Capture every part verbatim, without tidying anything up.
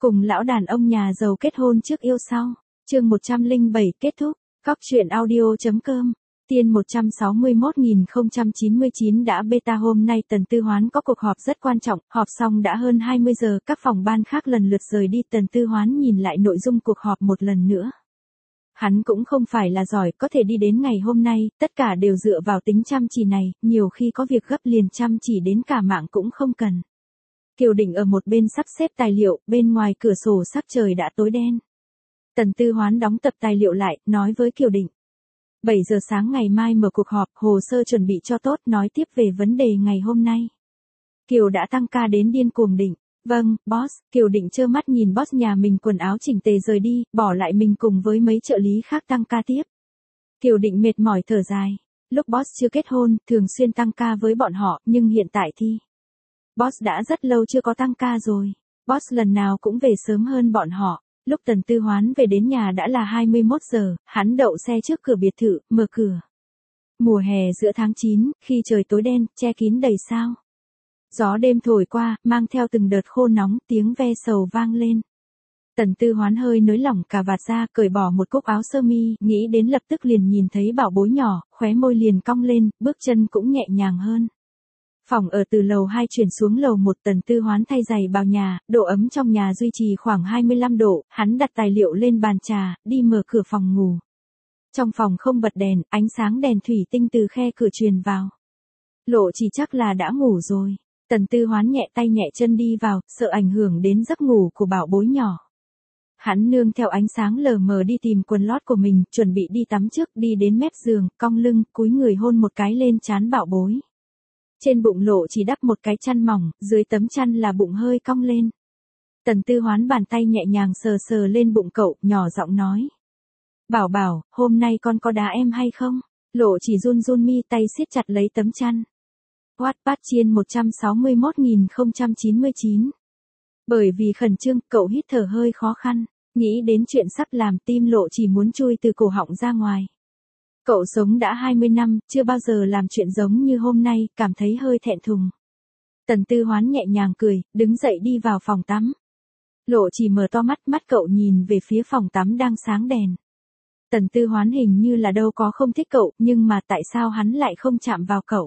Cùng lão đàn ông nhà giàu kết hôn trước yêu sau. Chương một trăm lẻ bảy kết thúc. Cóc truyện audio.com. Tiên một trăm sáu mươi mốt nghìn không trăm chín mươi chín đã beta. Hôm nay Tần Tư Hoán có cuộc họp rất quan trọng, họp xong đã hơn hai mươi giờ, các phòng ban khác lần lượt rời đi. Tần Tư Hoán nhìn lại nội dung cuộc họp một lần nữa. Hắn cũng không phải là giỏi, có thể đi đến ngày hôm nay, tất cả đều dựa vào tính chăm chỉ này, nhiều khi có việc gấp liền chăm chỉ đến cả mạng cũng không cần. Kiều Định ở một bên sắp xếp tài liệu, bên ngoài cửa sổ sắc trời đã tối đen. Tần Tư Hoán đóng tập tài liệu lại, nói với Kiều Định. bảy giờ sáng ngày mai mở cuộc họp, hồ sơ chuẩn bị cho tốt, nói tiếp về vấn đề ngày hôm nay. Kiều đã tăng ca đến điên cuồng. Định. Vâng, boss. Kiều Định trơ mắt nhìn boss nhà mình quần áo chỉnh tề rời đi, bỏ lại mình cùng với mấy trợ lý khác tăng ca tiếp. Kiều Định mệt mỏi thở dài. Lúc boss chưa kết hôn, thường xuyên tăng ca với bọn họ, nhưng hiện tại thì boss đã rất lâu chưa có tăng ca rồi. Boss lần nào cũng về sớm hơn bọn họ. Lúc Tần Tư Hoán về đến nhà đã là hai mươi mốt giờ, hắn đậu xe trước cửa biệt thự, mở cửa. Mùa hè giữa tháng chín, khi trời tối đen, che kín đầy sao. Gió đêm thổi qua, mang theo từng đợt khô nóng, tiếng ve sầu vang lên. Tần Tư Hoán hơi nới lỏng cà vạt ra, cởi bỏ một cúc áo sơ mi, nghĩ đến lập tức liền nhìn thấy bảo bối nhỏ, khóe môi liền cong lên, bước chân cũng nhẹ nhàng hơn. Phòng ở từ lầu hai chuyển xuống lầu một. Tần Tư Hoán thay giày vào nhà, độ ấm trong nhà duy trì khoảng hai mươi lăm độ, hắn đặt tài liệu lên bàn trà, đi mở cửa phòng ngủ. Trong phòng không bật đèn, ánh sáng đèn thủy tinh từ khe cửa truyền vào. Lộ Chỉ chắc là đã ngủ rồi. Tần Tư Hoán nhẹ tay nhẹ chân đi vào, sợ ảnh hưởng đến giấc ngủ của bảo bối nhỏ. Hắn nương theo ánh sáng lờ mờ đi tìm quần lót của mình, chuẩn bị đi tắm trước, đi đến mép giường, cong lưng, cúi người hôn một cái lên trán bảo bối. Trên bụng Lộ Chỉ đắp một cái chăn mỏng, dưới tấm chăn là bụng hơi cong lên. Tần Tư Hoán bàn tay nhẹ nhàng sờ sờ lên bụng cậu, nhỏ giọng nói. Bảo bảo, hôm nay con có đá em hay không? Lộ Chỉ run run mi, tay siết chặt lấy tấm chăn. Wattpad chiên một trăm sáu mươi mốt nghìn không trăm chín mươi chín. Bởi vì khẩn trương, cậu hít thở hơi khó khăn, nghĩ đến chuyện sắp làm, tim Lộ Chỉ muốn chui từ cổ họng ra ngoài. Cậu sống đã hai mươi năm, chưa bao giờ làm chuyện giống như hôm nay, cảm thấy hơi thẹn thùng. Tần Tư Hoán nhẹ nhàng cười, đứng dậy đi vào phòng tắm. Lộ Chỉ mở to mắt, mắt cậu nhìn về phía phòng tắm đang sáng đèn. Tần Tư Hoán hình như là đâu có không thích cậu, nhưng mà tại sao hắn lại không chạm vào cậu?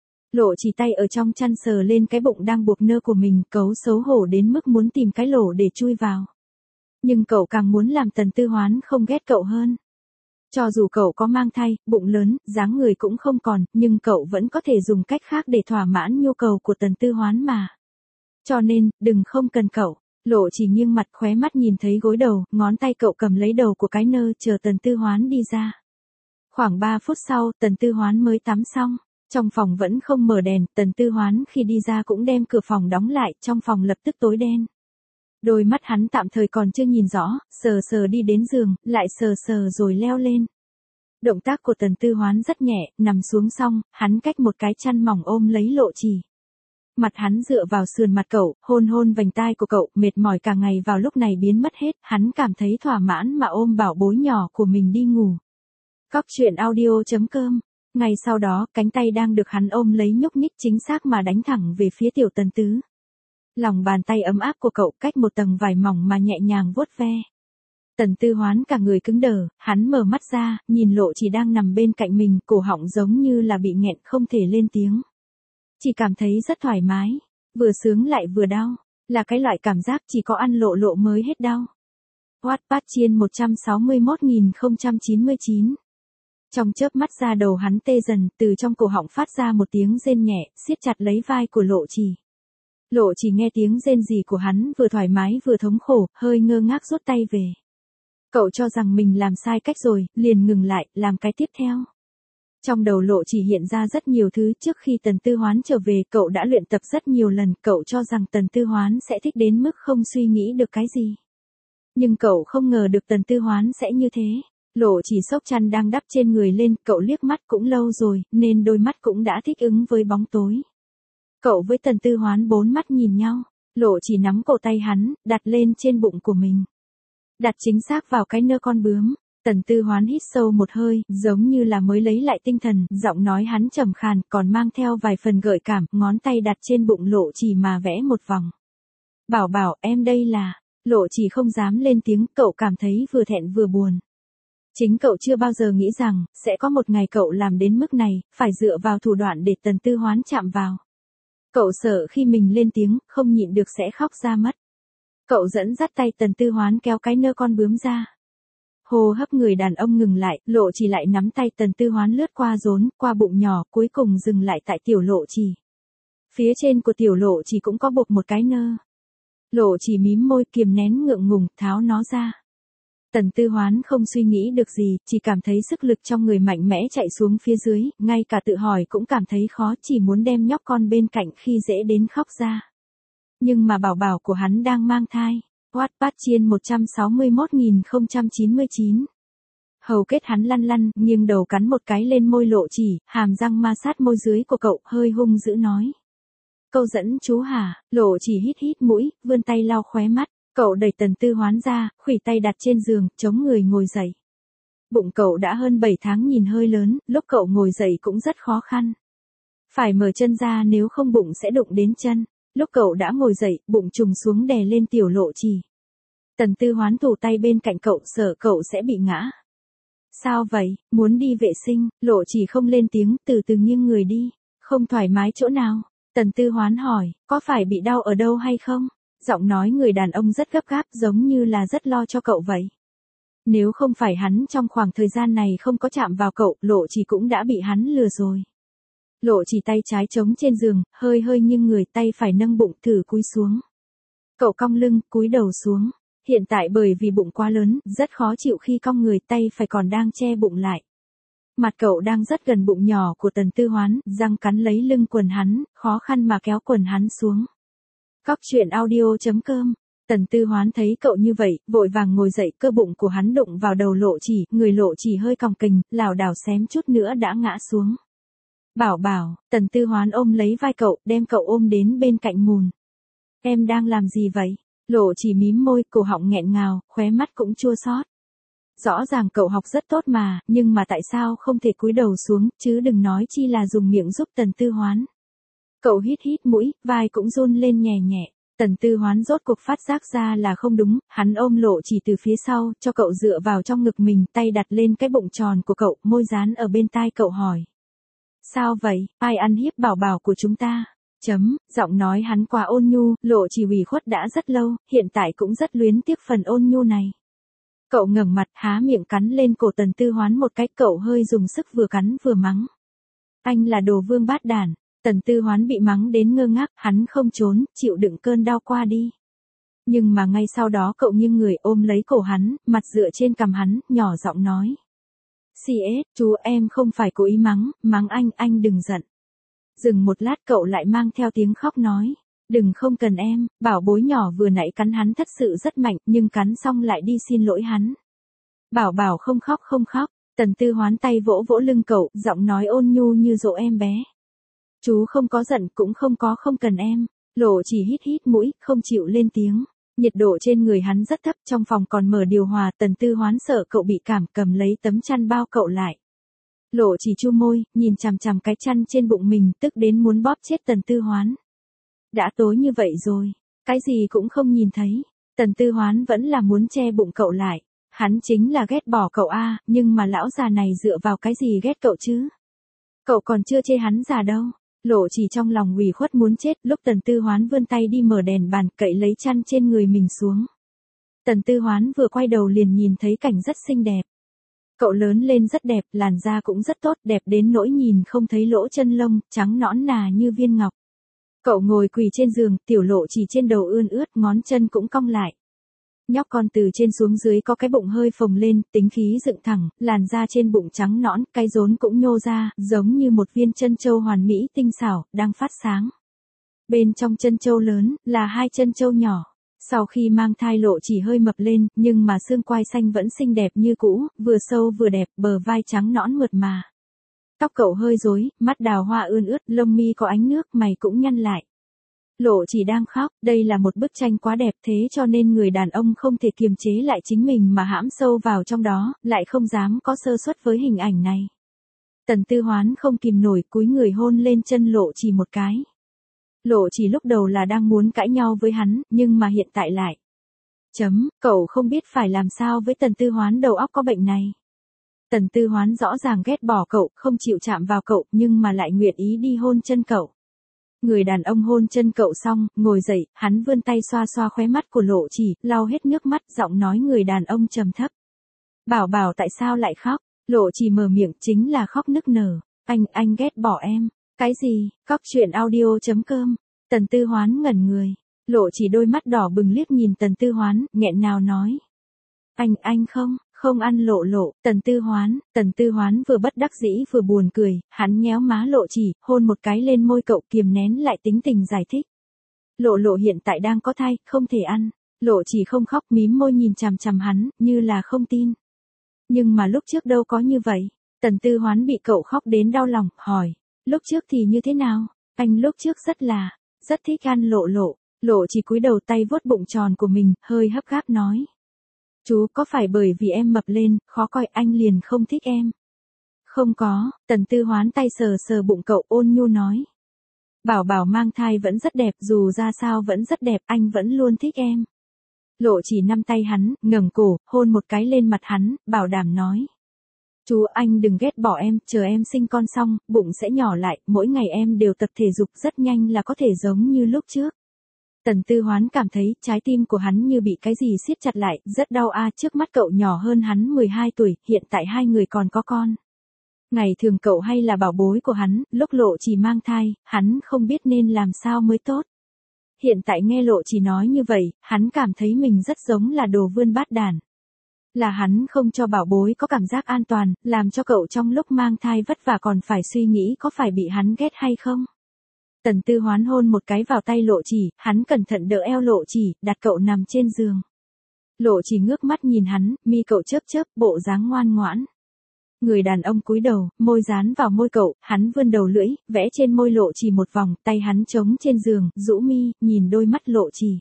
Lộ Chỉ tay ở trong chăn sờ lên cái bụng đang buộc nơ của mình, cấu xấu hổ đến mức muốn tìm cái lỗ để chui vào. Nhưng cậu càng muốn làm Tần Tư Hoán không ghét cậu hơn. Cho dù cậu có mang thai, bụng lớn, dáng người cũng không còn, nhưng cậu vẫn có thể dùng cách khác để thỏa mãn nhu cầu của Tần Tư Hoán mà. Cho nên, đừng không cần cậu. Lộ Chỉ nghiêng mặt, khóe mắt nhìn thấy gối đầu, ngón tay cậu cầm lấy đầu của cái nơ, chờ Tần Tư Hoán đi ra. Khoảng ba phút sau, Tần Tư Hoán mới tắm xong. Trong phòng vẫn không mở đèn, Tần Tư Hoán khi đi ra cũng đem cửa phòng đóng lại, trong phòng lập tức tối đen. Đôi mắt hắn tạm thời còn chưa nhìn rõ, sờ sờ đi đến giường, lại sờ sờ rồi leo lên. Động tác của Tần Tư Hoán rất nhẹ, nằm xuống xong, hắn cách một cái chăn mỏng ôm lấy Lộ Chỉ. Mặt hắn dựa vào sườn mặt cậu, hôn hôn vành tai của cậu, mệt mỏi cả ngày vào lúc này biến mất hết, hắn cảm thấy thỏa mãn mà ôm bảo bối nhỏ của mình đi ngủ. Cóc truyện audio.com. Ngay sau đó, cánh tay đang được hắn ôm lấy nhúc nhích chính xác mà đánh thẳng về phía tiểu Tần Tứ. Lòng bàn tay ấm áp của cậu cách một tầng vải mỏng mà nhẹ nhàng vuốt ve. Tần Tư Hoán cả người cứng đờ, hắn mở mắt ra, nhìn Lộ Chỉ đang nằm bên cạnh mình, cổ họng giống như là bị nghẹn không thể lên tiếng. Chỉ cảm thấy rất thoải mái, vừa sướng lại vừa đau, là cái loại cảm giác chỉ có ăn lộ lộ mới hết đau. Wattpad chiên một trăm sáu mươi mốt nghìn không trăm chín mươi chín. Trong chớp mắt da đầu hắn tê dần, từ trong cổ họng phát ra một tiếng rên nhẹ, siết chặt lấy vai của Lộ Chỉ. Lộ Chỉ nghe tiếng rên rỉ của hắn, vừa thoải mái vừa thống khổ, hơi ngơ ngác rút tay về. Cậu cho rằng mình làm sai cách rồi, liền ngừng lại, làm cái tiếp theo. Trong đầu Lộ Chỉ hiện ra rất nhiều thứ, trước khi Tần Tư Hoán trở về, cậu đã luyện tập rất nhiều lần, cậu cho rằng Tần Tư Hoán sẽ thích đến mức không suy nghĩ được cái gì. Nhưng cậu không ngờ được Tần Tư Hoán sẽ như thế. Lộ Chỉ xốc chăn đang đắp trên người lên, cậu liếc mắt cũng lâu rồi, nên đôi mắt cũng đã thích ứng với bóng tối. Cậu với Tần Tư Hoán bốn mắt nhìn nhau, Lộ Chỉ nắm cổ tay hắn, đặt lên trên bụng của mình. Đặt chính xác vào cái nơ con bướm. Tần Tư Hoán hít sâu một hơi, giống như là mới lấy lại tinh thần, giọng nói hắn trầm khàn, còn mang theo vài phần gợi cảm, ngón tay đặt trên bụng Lộ Chỉ mà vẽ một vòng. Bảo bảo, em đây là, Lộ chỉ không dám lên tiếng, cậu cảm thấy vừa thẹn vừa buồn. Chính cậu chưa bao giờ nghĩ rằng, sẽ có một ngày cậu làm đến mức này, phải dựa vào thủ đoạn để Tần Tư Hoán chạm vào. Cậu sợ khi mình lên tiếng, không nhịn được sẽ khóc ra mất. Cậu dẫn dắt tay Tần Tư Hoán kéo cái nơ con bướm ra. Hô hấp người đàn ông ngừng lại, Lộ chỉ lại nắm tay Tần Tư Hoán lướt qua rốn, qua bụng nhỏ, cuối cùng dừng lại tại tiểu lộ chỉ. Phía trên của tiểu lộ chỉ cũng có buộc một cái nơ. Lộ chỉ mím môi kiềm nén ngượng ngùng, tháo nó ra. Tần Tư Hoán không suy nghĩ được gì, chỉ cảm thấy sức lực trong người mạnh mẽ chạy xuống phía dưới, ngay cả tự hỏi cũng cảm thấy khó, chỉ muốn đem nhóc con bên cạnh khi dễ đến khóc ra. Nhưng mà bảo bảo của hắn đang mang thai. Wattpad chiên một trăm sáu mươi mốt nghìn không trăm chín mươi chín. Hầu kết hắn lăn lăn, nghiêng đầu cắn một cái lên môi Lộ chỉ, hàm răng ma sát môi dưới của cậu, hơi hung dữ nói. Câu dẫn chú hả? Lộ chỉ hít hít mũi, vươn tay lau khóe mắt. Cậu đẩy Tần Tư Hoán ra, khuỷu tay đặt trên giường, chống người ngồi dậy. Bụng cậu đã hơn bảy tháng nhìn hơi lớn, lúc cậu ngồi dậy cũng rất khó khăn. Phải mở chân ra nếu không bụng sẽ đụng đến chân. Lúc cậu đã ngồi dậy, bụng trùng xuống đè lên tiểu lộ chỉ. Tần Tư Hoán thủ tay bên cạnh cậu, sợ cậu sẽ bị ngã. Sao vậy, muốn đi vệ sinh? Lộ chỉ không lên tiếng, từ từ nghiêng người đi. Không thoải mái chỗ nào? Tần Tư Hoán hỏi, có phải bị đau ở đâu hay không? Giọng nói người đàn ông rất gấp gáp, giống như là rất lo cho cậu vậy. Nếu không phải hắn trong khoảng thời gian này không có chạm vào cậu, Lộ chỉ cũng đã bị hắn lừa rồi. Lộ chỉ tay trái chống trên giường, hơi hơi nghiêng người, tay phải nâng bụng, thử cúi xuống. Cậu cong lưng, cúi đầu xuống. Hiện tại bởi vì bụng quá lớn, rất khó chịu khi cong người, tay phải còn đang che bụng lại. Mặt cậu đang rất gần bụng nhỏ của Tần Tư Hoán, răng cắn lấy lưng quần hắn, khó khăn mà kéo quần hắn xuống. Cóc truyện audio chấm com. Tần Tư Hoán thấy cậu như vậy, vội vàng ngồi dậy, cơ bụng của hắn đụng vào đầu Lộ chỉ, người Lộ chỉ hơi còng kềnh, lảo đảo xém chút nữa đã ngã xuống. Bảo bảo, Tần Tư Hoán ôm lấy vai cậu, đem cậu ôm đến bên cạnh mùn. Em đang làm gì vậy? Lộ chỉ mím môi, cổ họng nghẹn ngào, khóe mắt cũng chua xót. Rõ ràng cậu học rất tốt mà, nhưng mà tại sao không thể cúi đầu xuống, chứ đừng nói chi là dùng miệng giúp Tần Tư Hoán. Cậu hít hít mũi, vai cũng run lên nhẹ nhẹ. Tần Tư Hoán rốt cuộc phát giác ra là không đúng, hắn ôm Lộ chỉ từ phía sau, cho cậu dựa vào trong ngực mình, tay đặt lên cái bụng tròn của cậu, môi dán ở bên tai cậu hỏi. Sao vậy, ai ăn hiếp bảo bảo của chúng ta? Chấm, giọng nói hắn quá ôn nhu, Lộ chỉ ủy khuất đã rất lâu, hiện tại cũng rất luyến tiếc phần ôn nhu này. Cậu ngẩng mặt, há miệng cắn lên cổ Tần Tư Hoán một cái, cậu hơi dùng sức vừa cắn vừa mắng. Anh là đồ vương bát đản. Tần Tư Hoán bị mắng đến ngơ ngác, hắn không trốn, chịu đựng cơn đau qua đi. Nhưng mà ngay sau đó cậu nghiêng người ôm lấy cổ hắn, mặt dựa trên cằm hắn, nhỏ giọng nói. xê ét, chú em không phải cố ý mắng, mắng anh, anh đừng giận. Dừng một lát cậu lại mang theo tiếng khóc nói. Đừng không cần em, bảo bối nhỏ vừa nãy cắn hắn thật sự rất mạnh, nhưng cắn xong lại đi xin lỗi hắn. Bảo bảo không khóc không khóc, Tần Tư Hoán tay vỗ vỗ lưng cậu, giọng nói ôn nhu như dỗ em bé. Chú không có giận, cũng không có không cần em. Lộ chỉ hít hít mũi, không chịu lên tiếng. Nhiệt độ trên người hắn rất thấp, trong phòng còn mở điều hòa, Tần Tư Hoán sợ cậu bị cảm, cầm lấy tấm chăn bao cậu lại. Lộ chỉ chu môi, nhìn chằm chằm cái chăn trên bụng mình, tức đến muốn bóp chết Tần Tư Hoán. Đã tối như vậy rồi, cái gì cũng không nhìn thấy. Tần Tư Hoán vẫn là muốn che bụng cậu lại. Hắn chính là ghét bỏ cậu a, nhưng mà lão già này dựa vào cái gì ghét cậu chứ? Cậu còn chưa chê hắn già đâu. Lộ chỉ trong lòng ủy khuất muốn chết, lúc Tần Tư Hoán vươn tay đi mở đèn bàn, cậy lấy chăn trên người mình xuống. Tần Tư Hoán vừa quay đầu liền nhìn thấy cảnh rất xinh đẹp. Cậu lớn lên rất đẹp, làn da cũng rất tốt, đẹp đến nỗi nhìn không thấy lỗ chân lông, trắng nõn nà như viên ngọc. Cậu ngồi quỳ trên giường, tiểu lộ chỉ trên đầu ươn ướt, ngón chân cũng cong lại. Nhóc con từ trên xuống dưới có cái bụng hơi phồng lên, tính khí dựng thẳng, làn da trên bụng trắng nõn, cái rốn cũng nhô ra, giống như một viên chân châu hoàn mỹ tinh xảo, đang phát sáng. Bên trong chân châu lớn, là hai chân châu nhỏ. Sau khi mang thai Lộ chỉ hơi mập lên, nhưng mà xương quai xanh vẫn xinh đẹp như cũ, vừa sâu vừa đẹp, bờ vai trắng nõn mượt mà. Tóc cậu hơi rối, mắt đào hoa ươn ướt, lông mi có ánh nước, mày cũng nhăn lại. Lộ chỉ đang khóc, đây là một bức tranh quá đẹp, thế cho nên người đàn ông không thể kiềm chế lại chính mình mà hãm sâu vào trong đó, lại không dám có sơ suất với hình ảnh này. Tần Tư Hoán không kìm nổi, cúi người hôn lên chân Lộ chỉ một cái. Lộ chỉ lúc đầu là đang muốn cãi nhau với hắn, nhưng mà hiện tại lại. Chấm, cậu không biết phải làm sao với Tần Tư Hoán đầu óc có bệnh này. Tần Tư Hoán rõ ràng ghét bỏ cậu, không chịu chạm vào cậu, nhưng mà lại nguyện ý đi hôn chân cậu. Người đàn ông hôn chân cậu xong, ngồi dậy, hắn vươn tay xoa xoa khóe mắt của Lộ Chỉ, lau hết nước mắt, giọng nói người đàn ông trầm thấp. Bảo bảo tại sao lại khóc? Lộ Chỉ mở miệng, chính là khóc nức nở. Anh, anh ghét bỏ em. Cái gì? Cóc truyện audio chấm com. Tần Tư Hoán ngẩn người. Lộ Chỉ đôi mắt đỏ bừng liếc nhìn Tần Tư Hoán, nghẹn ngào nói. Anh, anh không, không ăn Lộ Lộ. Tần Tư Hoán, Tần Tư Hoán vừa bất đắc dĩ vừa buồn cười, hắn nhéo má Lộ Chỉ, hôn một cái lên môi cậu, kiềm nén lại tính tình giải thích. Lộ Lộ hiện tại đang có thai, không thể ăn. Lộ Chỉ không khóc, mím môi nhìn chằm chằm hắn, như là không tin. Nhưng mà lúc trước đâu có như vậy. Tần Tư Hoán bị cậu khóc đến đau lòng, hỏi. Lúc trước thì như thế nào? Anh lúc trước rất là, rất thích ăn Lộ Lộ. Lộ Chỉ cúi đầu tay vuốt bụng tròn của mình, hơi hấp gáp nói. Chú có phải bởi vì em mập lên, khó coi anh liền không thích em? Không có, Tần Tư Hoán tay sờ sờ bụng cậu ôn nhu nói. Bảo bảo mang thai vẫn rất đẹp, dù ra sao vẫn rất đẹp, anh vẫn luôn thích em. Lộ Chỉ nắm tay hắn, ngẩng cổ, hôn một cái lên mặt hắn, bảo đảm nói. Chú anh đừng ghét bỏ em, chờ em sinh con xong, bụng sẽ nhỏ lại, mỗi ngày em đều tập thể dục rất nhanh là có thể giống như lúc trước. Tần Tư Hoán cảm thấy trái tim của hắn như bị cái gì siết chặt lại, rất đau a. Trước mắt cậu nhỏ hơn hắn mười hai tuổi, hiện tại hai người còn có con. Ngày thường cậu hay là bảo bối của hắn, lúc Lộ Chỉ mang thai, hắn không biết nên làm sao mới tốt. Hiện tại nghe Lộ Chỉ nói như vậy, hắn cảm thấy mình rất giống là đồ vươn bát đàn. Là hắn không cho bảo bối có cảm giác an toàn, làm cho cậu trong lúc mang thai vất vả còn phải suy nghĩ có phải bị hắn ghét hay không. Tần Tư Hoán hôn một cái vào tay Lộ Chỉ, hắn cẩn thận đỡ eo Lộ Chỉ, đặt cậu nằm trên giường. Lộ Chỉ ngước mắt nhìn hắn, mi cậu chớp chớp, bộ dáng ngoan ngoãn. Người đàn ông cúi đầu, môi dán vào môi cậu, hắn vươn đầu lưỡi, vẽ trên môi Lộ Chỉ một vòng, tay hắn trống trên giường, rũ mi, nhìn đôi mắt Lộ Chỉ.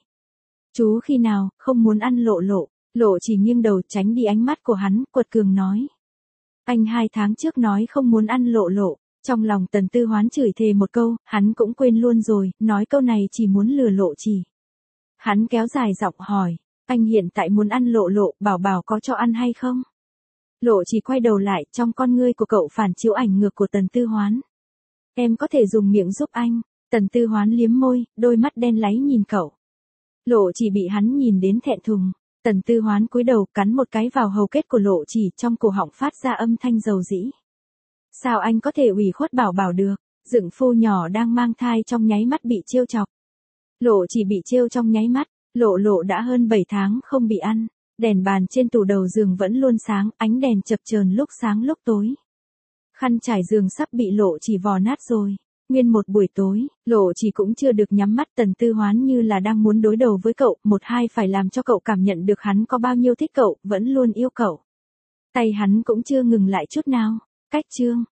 Chú khi nào, không muốn ăn Lộ Lộ? Lộ Chỉ nghiêng đầu tránh đi ánh mắt của hắn, quật cường nói. Anh hai tháng trước nói không muốn ăn Lộ Lộ. Trong lòng Tần Tư Hoán chửi thề một câu, hắn cũng quên luôn rồi, nói câu này chỉ muốn lừa Lộ Chỉ. Hắn kéo dài giọng hỏi, anh hiện tại muốn ăn Lộ Lộ, bảo bảo có cho ăn hay không? Lộ Chỉ quay đầu lại, trong con ngươi của cậu phản chiếu ảnh ngược của Tần Tư Hoán. Em có thể dùng miệng giúp anh. Tần Tư Hoán liếm môi, đôi mắt đen láy nhìn cậu. Lộ Chỉ bị hắn nhìn đến thẹn thùng. Tần Tư Hoán cúi đầu cắn một cái vào hầu kết của Lộ Chỉ, trong cổ họng phát ra âm thanh dầu dĩ. Sao anh có thể ủy khuất bảo bảo được? Dựng phu nhỏ đang mang thai trong nháy mắt bị trêu chọc. Lộ Chỉ bị trêu trong nháy mắt, Lộ Lộ đã hơn bảy tháng không bị ăn. Đèn bàn trên tủ đầu giường vẫn luôn sáng, ánh đèn chập chờn lúc sáng lúc tối. Khăn trải giường sắp bị Lộ Chỉ vò nát rồi. Nguyên một buổi tối, Lộ Chỉ cũng chưa được nhắm mắt. Tần Tư Hoán như là đang muốn đối đầu với cậu, một hai phải làm cho cậu cảm nhận được hắn có bao nhiêu thích cậu, vẫn luôn yêu cậu. Tay hắn cũng chưa ngừng lại chút nào. Cách chương